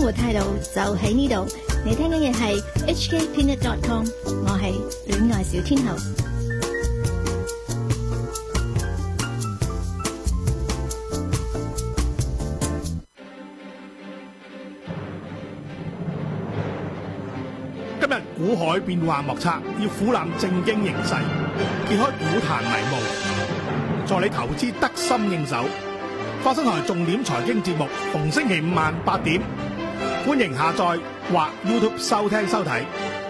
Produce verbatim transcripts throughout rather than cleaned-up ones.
活態度就喺呢度。你聽緊嘅係 H K Peanut dot com， 我係戀愛小天后。 今日股海變幻莫測，要俯覽正經形勢，揭開股壇迷霧，助你投資得心應手。花生台重點財經節目，逢星期五晚八點，歡迎下載或 YouTube 收聽收睇。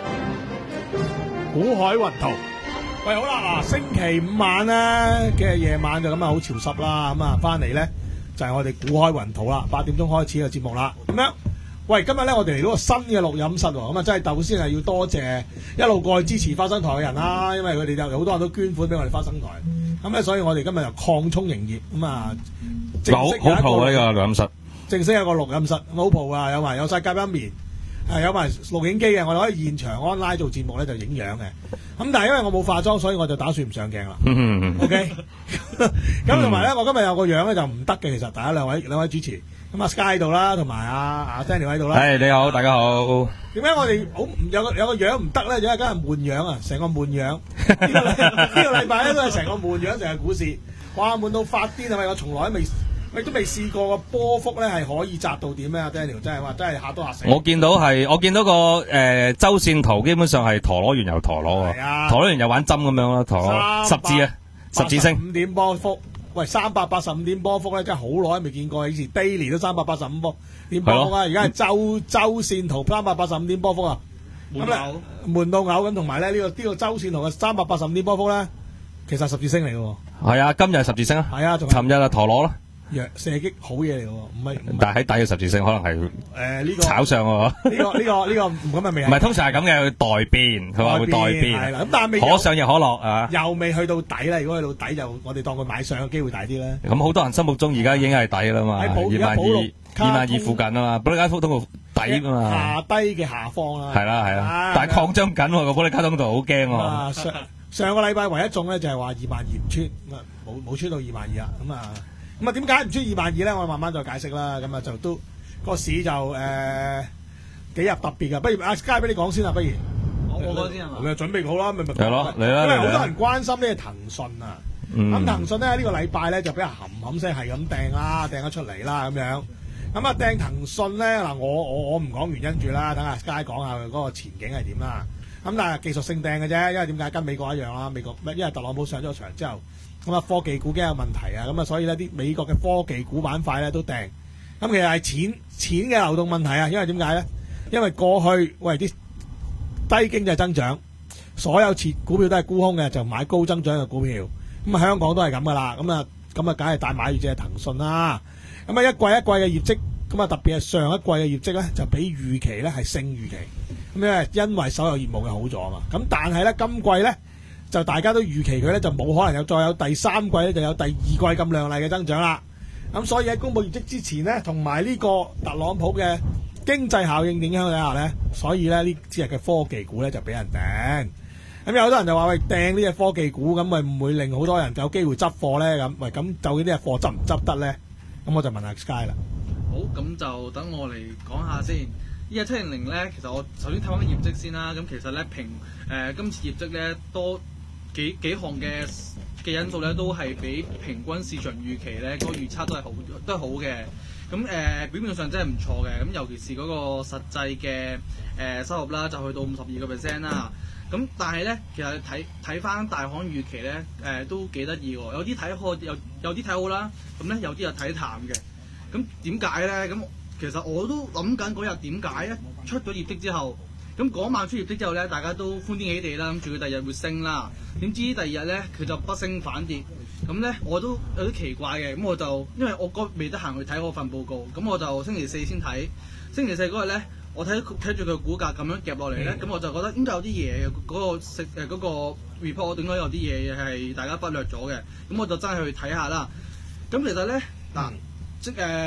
股海雲圖，喂，好啦，嗱，星期五晚咧嘅夜晚就咁啊，好潮濕啦，咁啊，翻嚟咧就係、是、我哋股海雲圖啦，八點鐘開始嘅節目啦，咁樣。喂，今日咧我哋嚟到個新嘅錄音室喎，咁啊真係首先係要多謝一路過去支持花生台嘅人啦，因為佢哋有好多人都捐款俾我哋花生台，咁咧所以我哋今日就擴充營業，咁啊正式有一個好呢個錄音室， 正式有個錄音室，好蒲啊，有埋有晒隔音棉，係有埋錄影機嘅，我哋可以現場 online 做節目咧就影樣嘅，咁但係因為我冇化妝，所以我就打算唔上鏡啦。OK，咁同埋咧，我今日有個樣咧就唔得嘅，其實大家兩位兩位主持。咁啊 Sky 喺度啦，同埋阿阿 Daniel 喺度啦。 係，你好，大家好。 點解我哋好有個有個樣唔得咧？因為梗係悶樣啊，成個悶樣。呢個呢個禮拜咧都係成個悶樣，成個股市，哇悶到發癲啊！咪我從來都未，我都未試過個波幅咧係可以窄到點咧？阿 Daniel 真係話真係嚇都嚇死。 我見到係，我見到個誒周線圖基本上係陀螺完又陀螺喎， 啊、 陀螺完又玩針咁樣咯，陀螺十字啊，十字星。 五點波幅。喂，三百八十五點波幅咧，真係好耐都未見過。以前 daily 都三百八十五波點波幅啊，而家係周周線圖三百八十五點波幅啊，悶到悶到嘔咁。同埋咧呢個呢、呢個周線圖嘅三百八十五點波幅咧，其實十字星嚟嘅喎。 係啊，今日係十字星啊。 係啊，仲尋日啊陀螺啦。 弱射擊好嘢嚟嘅喎，唔係。 但係喺底嘅十字星可能係誒呢個炒上喎。呢、 呢個呢、呢個呢、呢個唔咁啊未。唔係通常係咁嘅，佢代變，佢話會代變。係啦， 咁但係未可上又可落啊。 又未去到底啦，如果去到底就我哋當佢買上嘅機會大啲咧。 咁好多人心目中而家已經係底啦嘛，二萬二二萬二附近啊嘛，保利加通道底啊嘛。下低嘅下方啦。係啦係啦，但係擴張緊喎個保利加通道，好驚喎。 上上個禮拜唯一中咧就係話二萬二唔穿，咁啊冇冇穿到二萬二啦，咁啊。咁啊，點解唔穿二萬二咧？我慢慢再解釋啦。咁啊，就都個市就誒、呃、幾日特別嘅。不如阿 Sky 俾你講先啦，不如我我講先係嘛？ 咁啊，準備好啦，咪咪係咯，嚟啦！ 因為好多人關心呢個騰訊啊。咁、嗯、騰訊咧呢、呢個禮拜咧就俾人冚冚聲係咁掟啦，掟咗出嚟啦咁樣。咁啊掟騰訊咧嗱，我我我唔講原因住啦，等阿 Sky 講下佢嗰個前景係點啦。咁但係技術性掟嘅啫，因為點解跟美國一樣啦？美國因為特朗普上咗場之後。咁啊，科技股驚有問題啊，咁啊，所以呢啲美國嘅科技股板塊咧都掟。咁其實係錢錢嘅流動問題啊，因為點解咧？因為過去喂啲低經濟增長，所有切股票都係沽空嘅，就買高增長嘅股票。咁啊，香港都係咁噶啦。咁啊，咁啊，梗係大買住隻騰訊啦。咁啊，一季一季嘅業績，咁啊，特別係上一季嘅業績咧，就比預期咧係勝預期。咁咧，因為所有業務嘅好咗啊嘛。咁但係咧，今季咧。就大家都預期佢咧就冇可能有再有第三季咧就有第二季咁亮麗嘅增長啦。咁所以喺公佈業績之前呢，同埋呢個特朗普嘅經濟效應影響底下咧，所以咧呢隻嘅科技股咧就俾人掟。咁有好多人就話喂，掟呢隻科技股，咁咪唔會令好多人有機會執貨咧？咁喂，咁究竟呢隻貨執唔執得咧？咁我就問下 Sky 啦。 好，咁就等我嚟講下先。呢隻七零零咧，其實我首先睇翻啲業績先啦。咁其實咧平誒、呃、今次業績咧多。幾幾項嘅嘅因素咧，都係比平均市場預期咧嗰個預測都係好都係好嘅。咁誒、呃、表面上真係唔錯嘅。咁尤其是嗰個實際嘅誒、呃、收入啦，就去到五十二個 percent 啦。咁但係咧，其實睇睇翻大行預期咧，誒、呃、都幾得意喎。有啲睇好，有有啲睇好啦。咁咧有啲又睇淡嘅。咁點解咧？咁其實我都諗緊嗰日點解咧？出咗業績之後。咁嗰晚出業績之後咧，大家都歡天喜地啦，諗住佢第二日會升啦。點知第二日咧，佢就不升反跌。咁咧，我都有啲奇怪嘅。咁我就因為我嗰未得閒去睇嗰份報告，咁我就星期四先睇。星期四嗰日咧，我睇睇住佢股價咁樣夾落嚟咧，咁、嗯、我就覺得應該有啲嘢嗰個食誒嗰個 report， 我點解有啲嘢係大家忽略咗嘅。咁我就真係去睇下啦。咁其實咧嗱，即誒。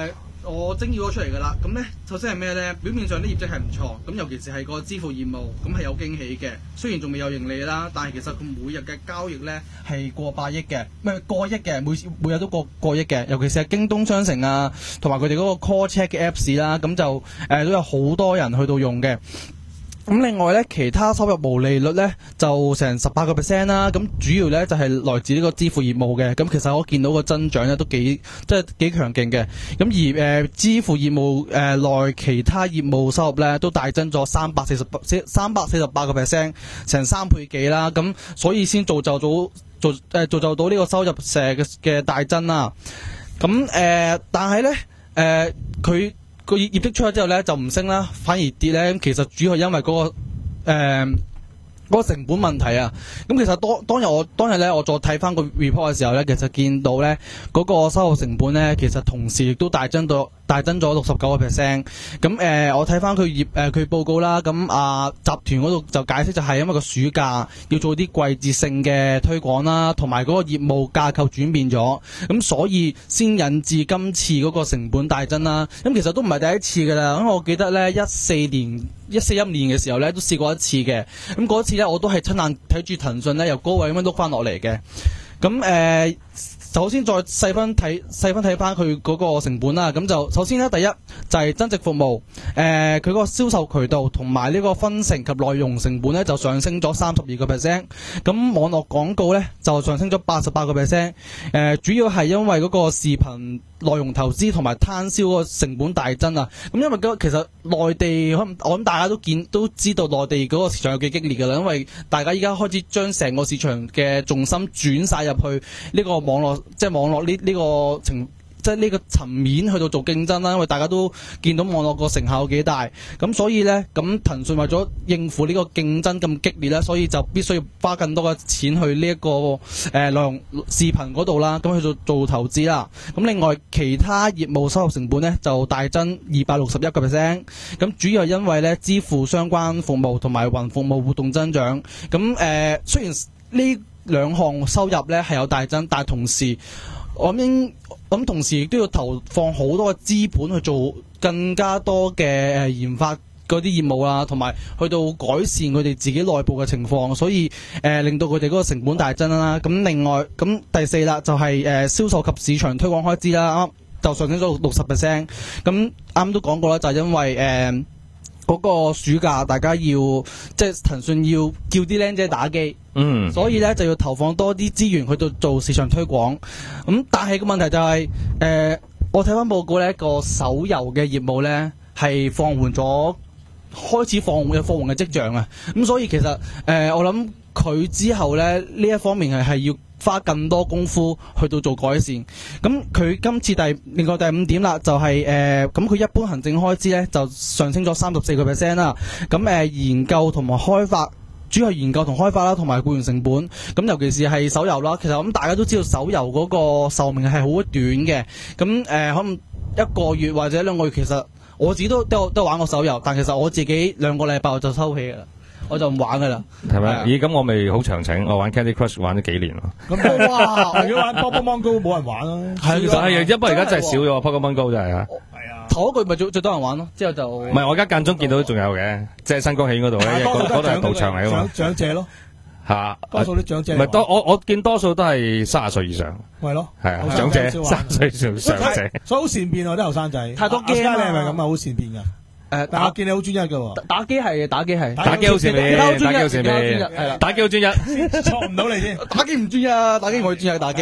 我精要咗出嚟㗎啦。咁咧，首先係咩咧？表面上啲業績係唔錯，咁尤其是係個支付業務，咁係有驚喜嘅。雖然仲未有盈利啦，但係其實佢每日嘅交易咧係過百億嘅，唔係過億嘅，每每日都過過億嘅。尤其是係京東商城啊，同埋佢哋嗰個 call check 嘅 Apps 啦，咁就誒、呃、都有好多人去到用嘅。咁另外咧，其他收入毛利率咧就成十八個 percent 啦。咁主要咧就係、是、來自呢個支付業務嘅。咁其實我見到個增長咧都幾即係幾強勁嘅。咁而誒、呃、支付業務誒內、呃、其他業務收入咧都大增咗三百四十三百四十八個 percent， 成三倍幾啦。咁所以先造就到造誒、呃、造就到呢個收入嘅嘅大增啦。咁誒、呃，但係咧誒佢。呃個業績出咗之後咧就唔升啦，反而跌咧。其實主要係因為嗰、嗰個誒。呃嗰個成本問題啊，咁其實當當日我當日咧，我再睇翻個 report 嘅時候咧，其實見到咧嗰、嗰個收入成本咧，其實同時亦都大增到大增咗六十九個 percent。咁誒、呃，我睇翻佢業誒佢報告啦，咁啊集團嗰度就解釋就係因為個暑假要做啲季節性嘅推廣啦，同埋嗰個業務架構轉變咗，咁所以先引致今次嗰個成本大增啦。咁其實都唔係第一次㗎啦，因為我記得咧一四年一四一年嘅時候咧都試過一次嘅，咁嗰次咧我都係親眼睇住騰訊咧由高位咁樣碌翻落嚟嘅。咁誒、呃，首先再細分睇細分睇翻佢嗰個成本啦。咁就首先咧，第一就係、是、增值服務，誒佢嗰個銷售渠道同埋呢個分成及內容成本咧就上升咗三十二個 percent。咁網絡廣告咧就上升咗八十八個 percent。誒主要係因為嗰個視頻內容投資同埋攤銷個成本大增啊。咁因為嗰其實內地可能我諗大家都見都知道內地嗰個市場有幾激烈㗎啦，因為大家依家開始將成個市場嘅重心轉晒入去呢個網絡，即係網絡呢呢個情。即係呢個層面去到做競爭啦，因為大家都見到網絡個成效有幾大，咁所以呢，咁騰訊為咗應付呢個競爭咁激烈咧，所以就必須要花更多嘅錢去呢、這、一個誒內容視頻嗰度啦，咁去做做投資啦。咁另外其他業務收入成本呢，就大增二百六十一個 percent， 咁主要係因為呢支付相關服務同埋雲服務活動增長。咁誒、呃、雖然呢兩項收入呢係有大增，但係同時我諗咁同時亦都要投放好多嘅資本去做更加多嘅誒研發嗰啲業務啊，同埋去到改善佢哋自己內部嘅情況，所以誒、呃、令到佢哋嗰個成本大增啦。咁另外咁第四啦，就係、是、誒、呃、銷售及市場推廣開支啦，就上升咗六十 percent。咁啱都講過啦，就係、是、因為誒。呃嗰個暑假大家要即係騰訊要叫啲僆仔打機，嗯，所以咧就要投放多啲資源去到做市場推廣。咁、嗯、但係個問題就係、是，誒、呃，我睇翻報告咧，個手遊嘅業務咧係放緩咗，開始放緩有放緩嘅跡象啊。咁、嗯、所以其實誒、呃，我諗佢之後咧呢一方面係係要花更多功夫去到做改善。咁佢今次第另外第五點啦，就係誒咁佢一般行政開支咧就上升咗三十四個 percent 啦。咁誒、呃、研究同埋開發，主要係研究同開發啦，同埋僱員成本。咁尤其是係手遊啦，其實咁大家都知道手遊嗰個壽命係好短嘅。咁誒、呃、可能一個月或者兩個月，其實我自己都都都玩過手遊，但其實我自己兩個禮拜我就收起㗎啦。我就唔玩噶啦， 係咪？咦，咁我咪好長情，我玩 Candy Crush 玩咗幾年咯。 咁哇，如果玩 Pokemon Go 冇人玩啦。係， 其實係，因為而家真係少咗 Pokemon Go 真係啊。 係啊， 頭一句咪最最多人玩咯，之後就唔係我而家間中見到仲有嘅，即係新光戲院嗰度咧，嗰度係賭場嚟㗎嘛。 長者咯， 嚇， 多數啲長者。 唔係多，我我見多數都係三十歲以上。係咯， 係啊，長者三十歲以上長者。 所以好善變啊啲後生仔。太多 game 你係咪咁啊？好善變㗎。誒，但我見你好專一㗎喎。打機係打機係打機好善變，打機好善變， 係啦， 打機好專一， 錯唔到你先。打機唔專一啊，打機我專一打機。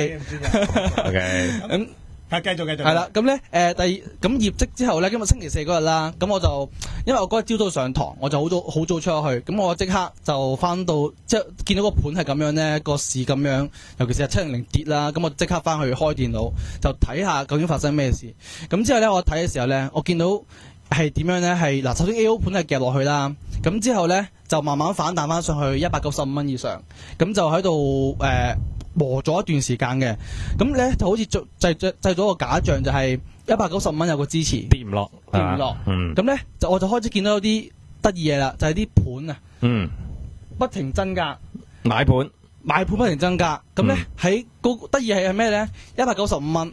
O K， 咁係繼續繼續。 係啦，咁咧誒第二咁業績之後咧，今日星期四嗰日啦，咁我就因為我嗰日朝早上堂，我就好早好早出咗去，咁我即刻就翻到即係見到個盤係咁樣咧，個市咁樣，尤其是係七零零跌啦，咁我即刻翻去開電腦就睇下究竟發生咩事。咁之後咧，我睇嘅時候咧，我見到。係點樣咧？係嗱，首先 A O 盤係夾落去啦，咁之後咧就慢慢反彈翻上去一百九十五蚊以上，咁就喺度誒磨咗一段時間嘅，咁咧就好似製製製咗個假象，就係一百九十五蚊有個支持，跌唔落，跌唔落，咁咧就我就開始見到有啲得意嘢啦，就係啲盤啊，嗯，不停增加，買盤，買盤不停增加，咁咧喺個得意係係咩咧？一百九十五蚊。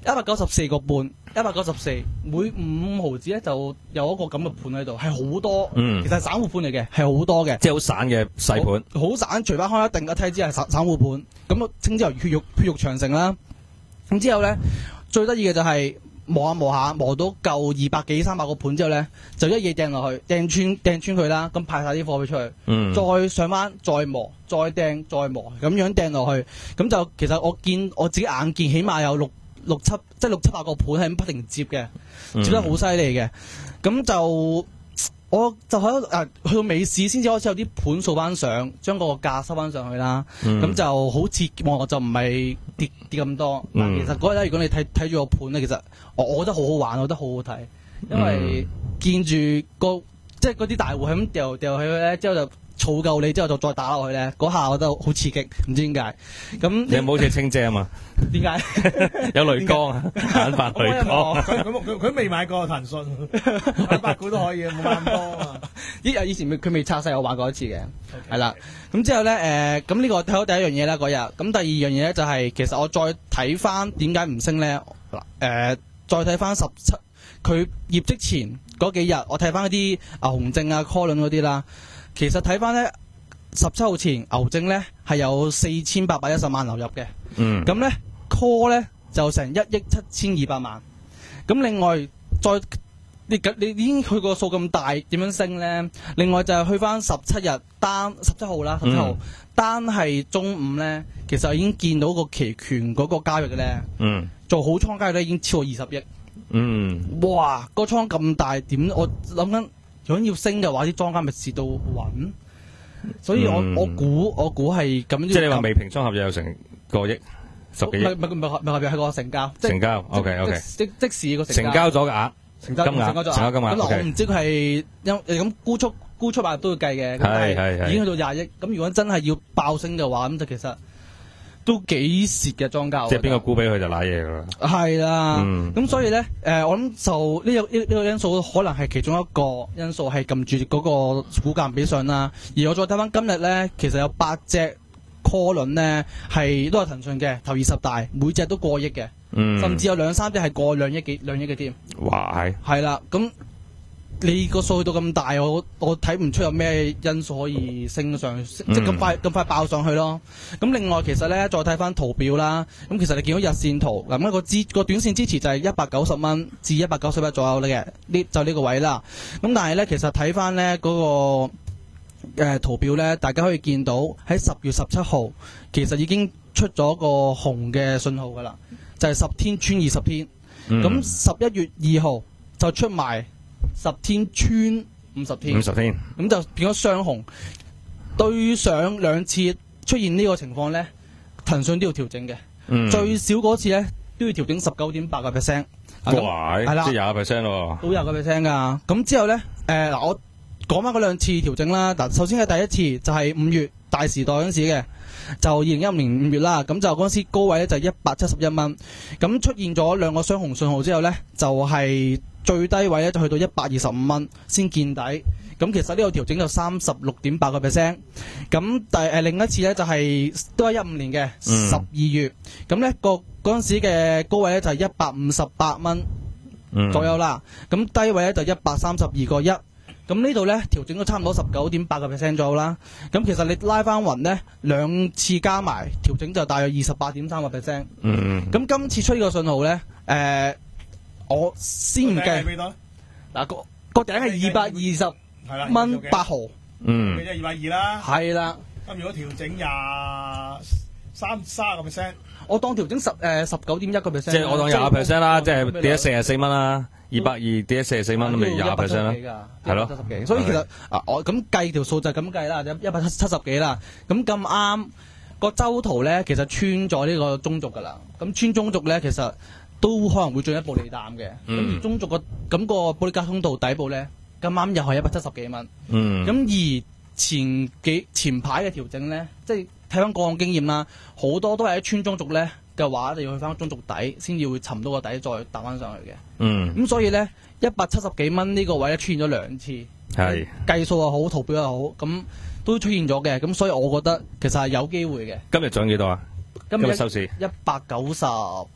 一百九十四個半，一百九十四，每五毫子咧就有一個咁嘅盤喺度，係好多。 嗯， 其實係散戶盤嚟嘅，係好多嘅， 即係好散嘅細盤， 好散，除翻開一定一睇之係散散戶盤。咁稱之為血肉血肉長城啦。咁之後咧，最得意嘅就係磨下磨下磨到夠二百幾三百個盤之後咧，就一嘢掟落去，掟穿掟穿佢啦，咁派晒啲貨俾出去， 嗯， 再上翻，再磨，再掟，再磨，咁樣掟落去，咁就其實我見我自己眼見，起碼有六六七即係六七百個盤係咁不停接嘅，接得好犀利嘅，咁就。我就喺度誒，去到尾市先至開始有啲盤掃翻上，將個價收翻上去啦。咁、嗯、就好似我就唔係跌跌咁多。但其實嗰日咧，如果你睇睇住個盤咧，其實我我覺得好好玩，我覺得好好睇，因為見住個即係嗰啲大戶係咁掉掉起去咧，之後就儲夠你之後就再打落去咧，嗰下我覺得好刺激，唔知點解。咁你有冇好似清姐啊嘛？ 點解有雷光啊？眼白雷光。 佢佢佢佢未買過騰訊，買百股都可以，冇買咁多啊。 依啊以前佢未拆細，我玩過一次嘅，係啦。咁之後咧，誒咁呢個睇到第一樣嘢啦嗰日。咁第二樣嘢咧就係、是、其實我再睇翻點解唔升咧？嗱、呃、誒，再睇翻十七佢業績前嗰幾日，我睇翻嗰啲牛證啊、call 輪嗰啲啦。其實睇翻咧，十七號前牛證咧係有四千八百一十萬流入嘅。嗯。咁咧 call 咧就成一億七千二百萬。咁另外再你你已經去個數咁大，點樣升咧？另外就係去翻十七日單十七號啦，十七號、嗯、單係中午咧，其實已經見到個期權嗰個交易嘅咧。嗯。做好倉交易咧已經超過二十億。嗯。哇！個倉咁大，點我諗緊？如果要升嘅話，啲莊家咪蝕到穩，所以我、嗯、我估我估係咁樣。即係你話未平倉合約有成個億十幾億？唔係唔係唔係合約係個成交。成交 OK OK 即即時個成交。成交咗嘅額。成交金額。成交金額。咁我唔知佢係因咁沽出沽出賣都要計嘅。係係係。已經去到廿億，咁如果真係要爆升嘅話，咁就其實都幾蝕嘅莊家。即係邊個沽俾佢就瀨嘢㗎啦。係啦，咁、嗯、所以咧，誒、呃，我諗就呢、這個呢呢、這個因素可能係其中一個因素係撳住嗰個股價唔俾上啦。而我再睇翻今日咧，其實有八隻 call 輪咧係都係騰訊嘅頭二十大，每隻都過億嘅，嗯、甚至有兩三隻係過兩億幾兩億嘅添。哇！係係啦，咁。你個數去到咁大，我我睇唔出有咩因素可以升上，嗯、即係咁快咁快爆上去咯。咁另外其實咧，再睇翻圖表啦。咁其實你見到日線圖，咁、那、一個支個短線支持就係一百九十蚊至一百九十一左右嘅，呢就呢個位啦。咁但係咧，其實睇翻咧嗰個誒、呃、圖表咧，大家可以見到喺十月十七號，其實已經出咗個紅嘅信號噶啦，就係、是、十天穿二十天。咁十一月二號就出埋。十天穿五十天，五十天咁就變咗雙紅。對上兩次出現呢個情況咧，騰訊都要調整嘅，嗯、最少嗰次咧都要調整十九點八個 percent。哇！係啦，即係廿個 percent 咯，都廿個 percent 噶。咁之後咧，誒、呃、嗱，我講翻嗰兩次調整啦。嗱，首先係第一次就係五月大時代嗰陣時嘅，就二零一五年五月啦。咁就嗰陣時高位咧就一百七十一蚊。咁出現咗兩個雙紅信號之後咧，就係、是。最低位咧就去到一百二十五蚊先見底，咁其實呢個調整就三十六點八個 percent。咁第誒另一次咧就係、是、都係一五年嘅十二月，咁咧、嗯、個嗰陣時嘅高位咧就係一百五十八蚊左右啦，咁、嗯、低位咧就一百三十二個一。咁呢度咧調整咗差唔多十九點八個 percent 左右啦。咁其實你拉翻勻咧兩次加埋調整就大約二十八點三個 percent。嗯，咁今次出呢個信號咧誒。呃我先唔計嗱，個個頂係二百二十蚊八毫，嗯，即係二百二啦，係啦。咁如果調整廿三三個 percent，我當調整十誒十九點一個 percent，即係我當廿個 percent 啦，即係跌咗四十四蚊啦，二百二跌咗四十四蚊，咁咪廿 percent 啦，係咯，七十幾。所以其實啊，我咁計條數就係咁計啦，一百七七十幾啦。咁咁啱個周圖咧，其實穿咗呢個中軸噶啦。咁穿中軸咧，其實。都可能會進一步利淡嘅，咁、嗯、而中軸個咁個保利加通道底部咧，咁啱又係一百七十幾蚊。咁、嗯、而前幾前排嘅調整咧，即係睇翻過往經驗啦，好多都係喺穿中軸咧嘅話，你要去翻中軸底先至會沉到個底，再彈翻上去嘅。咁、嗯、所以咧，一百七十幾蚊呢個位咧出現咗兩次，係計數又好，圖表又好，咁都出現咗嘅。咁所以我覺得其實係有機會嘅。今日漲幾多啊？今日收市一百九十。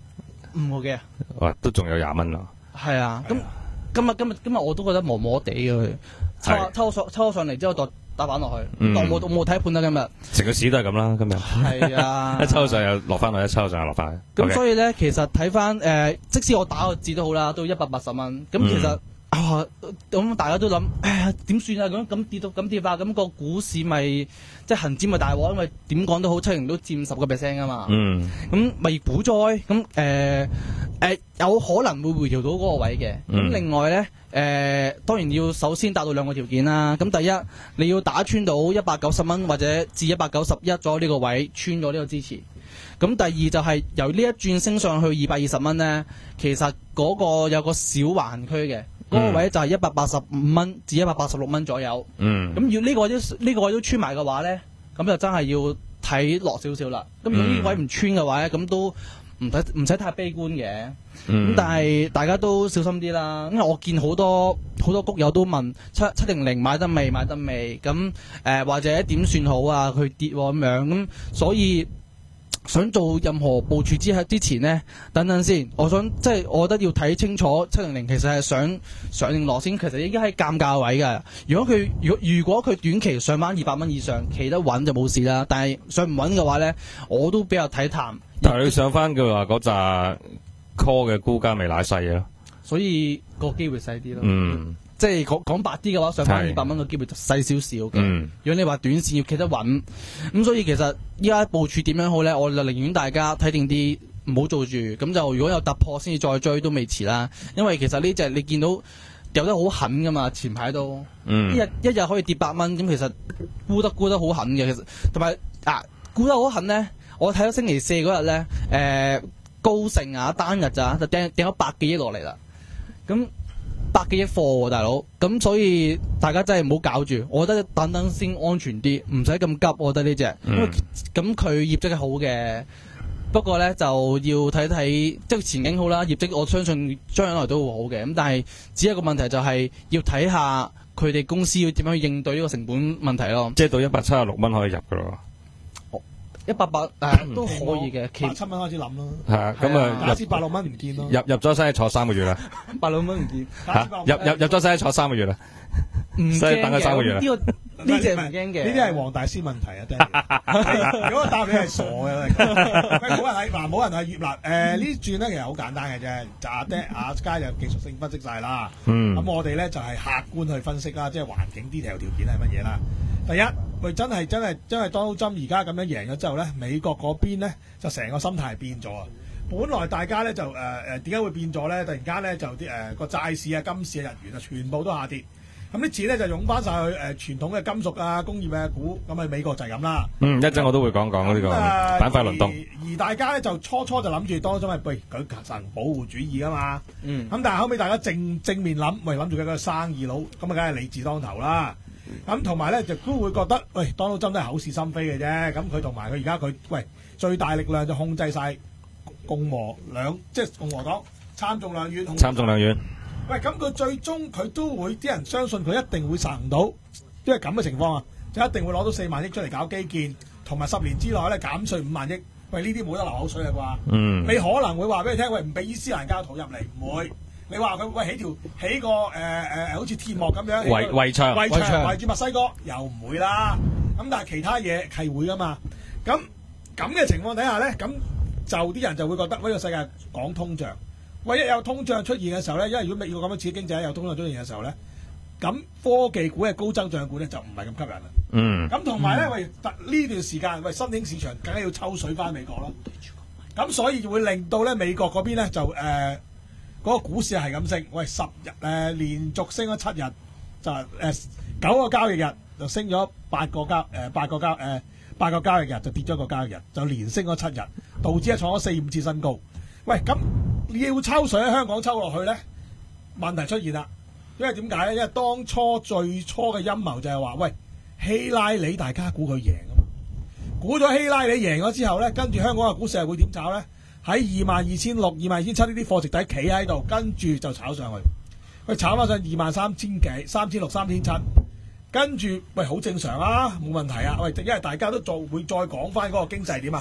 五個幾啊？ 哇，都仲有廿蚊咯。 係啊，咁今日今日今日我都覺得磨磨地嘅佢，抽抽上抽上嚟之後就打板落去， 嗯、 我冇冇睇盤啦今日。 成個市都係咁啦，今日。係啊， 一抽上又落翻去，一抽上又落翻去。 咁所以咧，其實睇翻誒，即使我打個字都好啦，都一百八十蚊。咁其實。嗯啊，咁大家都諗，哎呀點算啊？咁咁跌到咁跌法，咁個股市咪即係恒指咪大鑊，因為點講都好，七零都佔十個 percent 噶嘛。嗯。咁咪股災，咁誒誒有可能會回調到嗰個位嘅。咁、嗯、另外咧，誒、呃、當然要首先達到兩個條件啦。咁第一，你要打穿到一百九十蚊或者至一百九十一咗呢個位，穿咗呢個支持。咁第二就係由呢一轉升上去二百二十蚊咧，其實嗰個有個小橫區嘅。嗰、嗯、個位就係一百八十五蚊至一百八十六蚊左右。嗯。咁要呢個都呢個位都穿埋嘅話咧，咁就真係要睇落少少啦。咁如果呢個位唔穿嘅話咧，咁都唔使唔使太悲觀嘅。咁、嗯、但係大家都小心啲啦，因為我見好多好多谷友都問七七零零買得未買得未？咁誒、呃、或者點算好啊？佢跌咁樣咁，所以。想做任何部署之之前呢，等等先。我想即係，我覺得要睇清楚七零零其實係想上定落先。其實應該係尷尬位㗎。如果佢如果如果佢短期上翻二百蚊以上，企得穩就冇事啦。但係上唔穩嘅話呢，我都比較睇淡。 但係你上翻佢話嗰扎 call 嘅估價未奶細啊， 所以個機會細啲咯。 嗯。 即係講講白啲嘅話，上翻二百蚊嘅機會就細少少嘅。嗯、如果你話短線要企得穩，咁所以其實依家部署點樣好咧？我就寧願大家睇定啲，唔好做住。咁就如果有突破先至再追都未遲啦。因為其實呢隻你見到有得好狠噶嘛，前排都、嗯、一日一日可以跌八蚊，咁其實沽得沽得好狠嘅。其實同埋啊沽得好狠咧，我睇到星期四嗰日咧，誒、呃、高盛啊單日咋就掟掟咗百幾億落嚟啦，咁。百幾億貨喎，大佬，咁所以大家真係唔好搞住，我覺得等等先安全啲，唔使咁急。我覺得呢隻，因為咁佢業績係好嘅，不過咧就要睇睇，即係前景好啦，業績我相信將來都會好嘅。咁但係只係一個問題就係要睇下佢哋公司要點樣去應對呢個成本問題咯。 即係到一百七十六蚊可以入㗎咯。 一百八誒都可以嘅， 百七蚊開始諗咯。 係啊，咁啊， 假設百六蚊唔見咯。 入入咗西坐三個月啦。 百六蚊唔見。 嚇！入入入咗西坐三個月啦。唔驚嘅。等佢三個月啦。 呢個呢隻唔驚嘅。 呢啲係黃大仙問題啊！真係。如果我答你係傻嘅，喂，冇人係嗱，冇人係葉嗱。誒呢轉咧其實好簡單嘅啫，就阿爹阿佳就技術性分析晒啦。嗯。咁我哋咧就係客觀去分析啦，即係環境 detail 條件係乜嘢啦。第一，喂，真係真係真係 Donald Trump而家咁樣贏咗之後咧，美國嗰邊咧就成個心態變咗啊！本來大家咧就誒誒點解會變咗咧？突然間咧就啲誒個債市啊、金市啊、日元啊，全部都下跌。咁啲錢咧就湧翻晒去誒、呃、傳統嘅金屬啊、工業嘅股，咁喺美國就係咁啦。嗯， 一陣我都會講講呢個板塊輪動。 而大家咧就初初就諗住當中係喂佢實保護主義啊嘛。嗯。咁但係後尾大家正正面諗，喂諗住佢個生意佬，咁啊梗係理智當頭啦。咁同埋咧就都會覺得，喂，Donald Trump都係口是心非嘅啫。咁佢同埋佢而家佢，喂，最大力量就控制晒共和兩，即係共和黨參眾兩院。 參眾兩院。 喂，咁佢最終佢都會啲人相信佢一定會實行到，因為咁嘅情況啊，就一定會攞到四萬億出嚟搞基建，同埋十年之內咧減稅五萬億。喂，呢啲冇得流口水啊啩？嗯。你可能會話俾你聽，喂，唔俾伊斯蘭教徒入嚟，唔會。你話佢喂起條起個誒誒、呃、好似鐵幕咁樣圍圍牆圍牆圍住墨西哥又唔會啦，咁但係其他嘢係會噶嘛？咁咁嘅情況底下咧，咁就啲人就會覺得呢個世界講通脹，喂，一有通脹出現嘅時候咧，因為如果美國咁樣刺激經濟有通脹出現嘅時候咧，咁科技股嘅高增長股咧就唔係咁吸引啦。嗯。咁同埋咧，喂呢段時間喂新興市場梗係要抽水翻美國咯，咁所以就會令到咧美國嗰邊咧就誒。呃嗰個股市係咁升，喂十日誒、呃、連續升咗七日，就誒、呃、九個交易日就升咗八個交誒、呃、八個交誒、呃、八個交易日就跌咗個交易日，就連升咗七日，道指係創咗四五次新高。喂，咁要抽水喺香港抽落去咧，問題出現啦。因為點解咧？因為當初最初嘅陰謀就係話，喂希拉里大家估佢贏啊嘛，估咗希拉里贏咗之後咧，跟住香港嘅股市係會點炒咧？喺二萬二千六、二萬二千七呢啲貨值底企喺度，跟住就炒上去，佢炒翻上二萬三千幾、三千六、三千七，跟住喂好正常啊，冇問題啊。喂，因為大家都做會再講翻嗰個經濟點啊，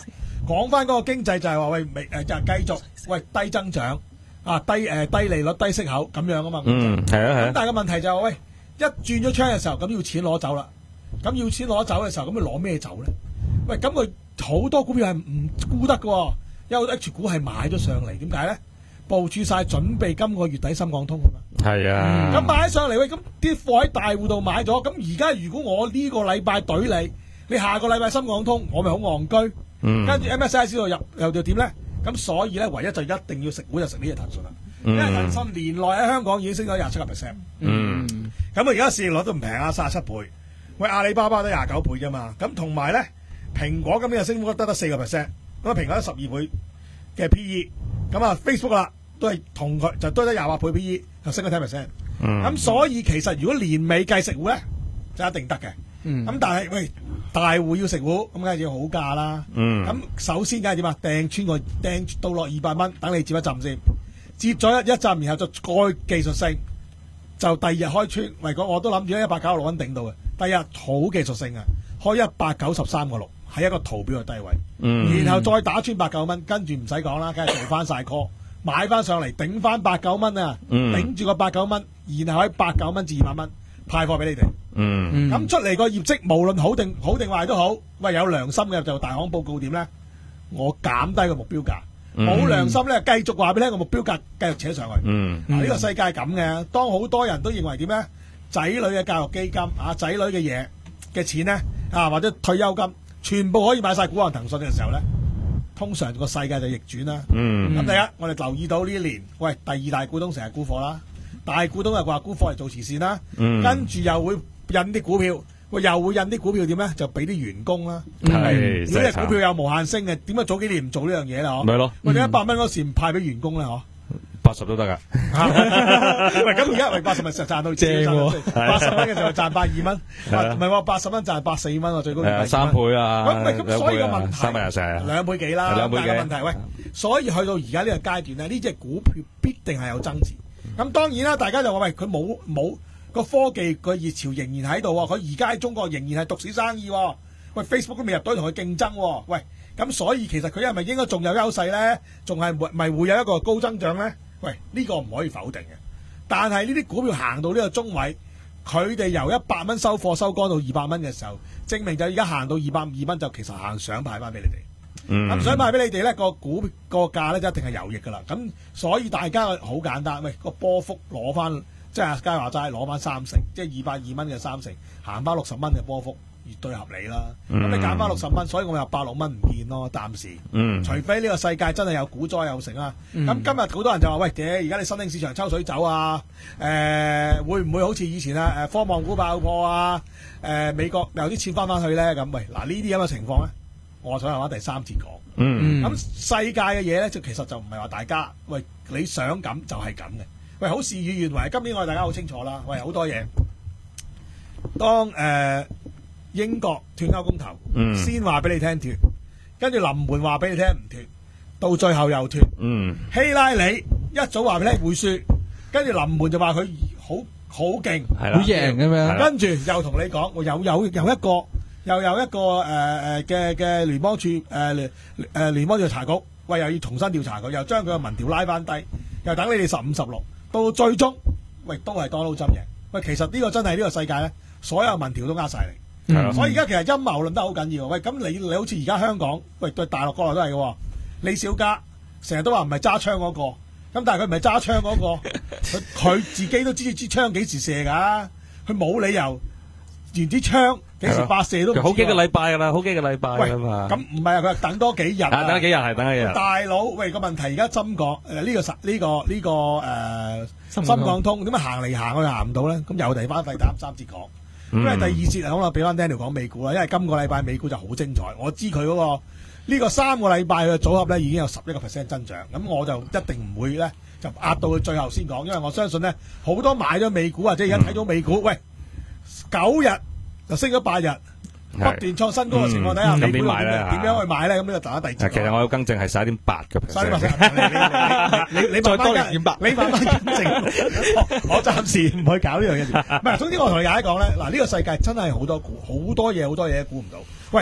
講翻嗰個經濟就係話喂未誒就係繼續喂低增長啊低誒、呃、低利率低息口咁樣啊嘛。 嗯，係啊係啊。 咁但係個問題就係、喂一轉咗槍嘅時候，咁要錢攞走啦。咁要錢攞走嘅時候，咁佢攞咩走咧？喂，咁佢好多股票係唔沽得嘅，因為 H 股係買咗上嚟，點解咧？部署晒準備今個月底深港通啊嘛。 係啊。 咁買上嚟，喂，咁啲貨喺大戶度買咗，咁而家如果我呢個禮拜懟你，你下個禮拜深港通，我咪好戇居。 嗯。 跟住 M S I 度入又就點咧？咁所以咧，唯一就一定要食股就食呢隻騰訊啦。因為騰訊年內喺香港已經升咗廿七個 percent。嗯。咁啊，而家市盈率都唔平啊，三十七倍。喂，阿里巴巴都廿九倍啫嘛。咁同埋咧，蘋果今年嘅升幅得得四個 percent。咁啊，蘋果得十二倍嘅 P E。咁啊 ，Facebook 啦，都係同佢就都得廿八倍 P E，就升咗十 percent。咁所以其實如果年尾計食糊咧，就一定得嘅。咁、嗯、但係喂，大戶要食糊，咁梗係要好價啦。咁、嗯、首先梗係點啊？掟穿個掟到落二百蚊，等你接一浸先，接咗一一浸，然後就再技術性，就第二日開穿。喂，講我都諗住一百九十六蚊頂到嘅，第二日好技術性啊，開一百九十三個六。係一個圖表嘅低位，嗯、然後再打穿八九蚊，跟住唔使講啦，梗係做翻晒 call， 買翻上嚟頂翻八九蚊啊，嗯、頂住個八九蚊，然後喺八九蚊至二百蚊派貨俾你哋。咁、嗯、出嚟個業績無論好定好定壞都好，喂有良心嘅就大行報告點咧？我減低個目標價，冇、嗯、良心咧繼續話俾你聽個目標價繼續扯上去。嗱呢、嗯嗯、個世界係咁嘅，當好多人都認為點咧？仔女嘅教育基金啊，仔女嘅嘢嘅錢咧啊，或者退休金。全部可以買晒股行騰訊嘅時候咧，通常個世界就逆轉啦。咁、嗯、第一，我哋留意到呢一年，喂，第二大股東成日沽貨啦，大股東又話沽貨嚟做慈善啦，嗯、跟住又會印啲股票，喂，又會印啲股票點咧？就俾啲員工啦。係，如果隻股票有無限升嘅，點解早幾年唔做呢樣嘢啦？嗬，咪咯，或者一百蚊嗰時唔派俾員工咧？嗬。 八十都得噶， 喂，咁而家喂八十咪實賺到正喎，八十蚊嘅時候賺百二蚊，唔係話八十蚊賺百四蚊喎，最高三倍啊， 咁咪咁所以個問題三倍又成兩倍幾啦，兩倍幾問題喂，所以去到而家呢個階段咧，呢隻股票必定係有增持。咁當然啦，大家就話喂，佢冇冇個科技個熱潮仍然喺度喎，佢而家喺中國仍然係獨市生意喎，喂 Facebook 都未入到同佢競爭喎，喂，咁所以其實佢係咪應該仲有優勢咧？仲係咪會有一個高增長咧？喂，呢、這個唔可以否定嘅，但係呢啲股票行到呢個中位，佢哋由一百蚊收貨收乾到二百蚊嘅時候，證明就而家行到二百二蚊就其實行想派翻俾你哋。咁、嗯、想派俾你哋咧，個股個價咧就一定係有益噶啦。咁所以大家好簡單，喂，個波幅攞翻，即係阿佳話齋攞翻三成，即係二百二蚊嘅三成，行翻六十蚊嘅波幅。絕對合理啦，咁、嗯、你減翻六十蚊，所以我咪百六蚊唔見咯，暫時。嗯、除非呢個世界真係有股災有成啊。咁、嗯、今日好多人就話：喂，姐，而家你新興市場抽水走啊？誒、呃，會唔會好似以前啊？誒，科網股爆破啊？誒、呃，美國有啲錢翻翻去咧？咁喂，嗱呢啲咁嘅情況咧，我想留翻第三節講。咁、嗯嗯、世界嘅嘢咧，就其實就唔係話大家喂你想咁就係咁嘅。喂，好事與願違，今年我哋大家好清楚啦。喂，好多嘢，當誒。呃英國脫歐公投，嗯、先話俾你聽脫，跟住臨門話俾你聽唔脫，到最後又脫。嗯、希拉里一早話俾你聽會輸，跟住臨門就話佢好好勁，好贏咁樣， 跟住又同你講，我有有有一個又有一個誒誒嘅嘅聯邦處誒誒、呃、聯邦調查局，喂又要重新調查佢，又將佢個民調拉翻低，又等你哋十五十六，到最終喂都係 Donald Trump贏。喂，其實呢個真係呢個世界咧，所有民調都呃晒你。嗯、所以而家其實陰謀論都好緊要。喂，咁你你好似而家香港，喂對大陸國內都係嘅。李小加成日都話唔係揸槍嗰個，咁但係佢唔係揸槍嗰個，佢佢自己都知支槍幾時射㗎，佢冇理由連支槍幾時發射都唔知。 好幾個禮拜㗎啦，好幾個禮拜㗎嘛。 咁唔係啊，佢等多幾日、啊。 等幾日係等幾日。 大佬，喂個問題而家針講誒呢個實呢、呢個呢、呢個誒、呃、深港通點解行嚟行去行唔到咧？咁又第翻第三三節講。因為第二節嚟講啦，俾翻 Daniel 講美股啦，因為今個禮拜美股就好精彩。我知佢嗰、嗰個呢、呢個三個禮拜嘅組合咧已經有十一個 percent 增長，咁我就一定唔會咧就壓到佢最後先講，因為我相信咧好多買咗美股或者而家睇到美股，喂九日就升咗八日，不斷創新高嘅情況底下， 嗯、 美股點樣點樣去買咧？咁呢個大家第二節。 其實我要更正係十一點八嘅 percent。 你你你再多零點八，你慢慢更正。我我暫時唔去搞呢樣嘢。唔係，總之我同你大家講咧，嗱呢個世界真係好多股，好多嘢，好多嘢估唔到。喂，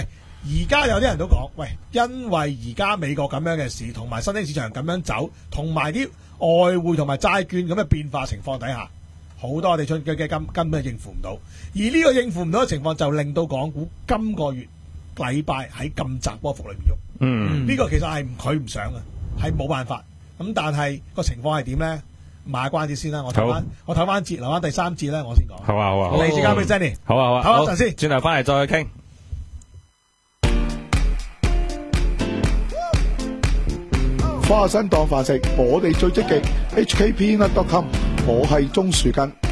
而家有啲人都講，喂，因為而家美國咁樣嘅事，同埋新興市場咁樣走，同埋啲外匯同埋債券咁嘅變化情況底下，好多地出嘅基金根本係應付唔到。而呢個應付唔到嘅情況，就令到港股今個月禮拜喺咁窄波幅裏面喐。 嗯， 呢個其實係佢唔想嘅，係冇辦法。咁但係個情況係點咧？賣關子先啦，我睇翻我睇翻節，留翻第三節咧，我先講。 好啊好啊， 嚟時間俾 Jenny。 好啊好啊， 好一陣先， 轉頭翻嚟再傾。 花生當飯食，我哋最積極。H K P Nut dot com， 我係鍾樹根。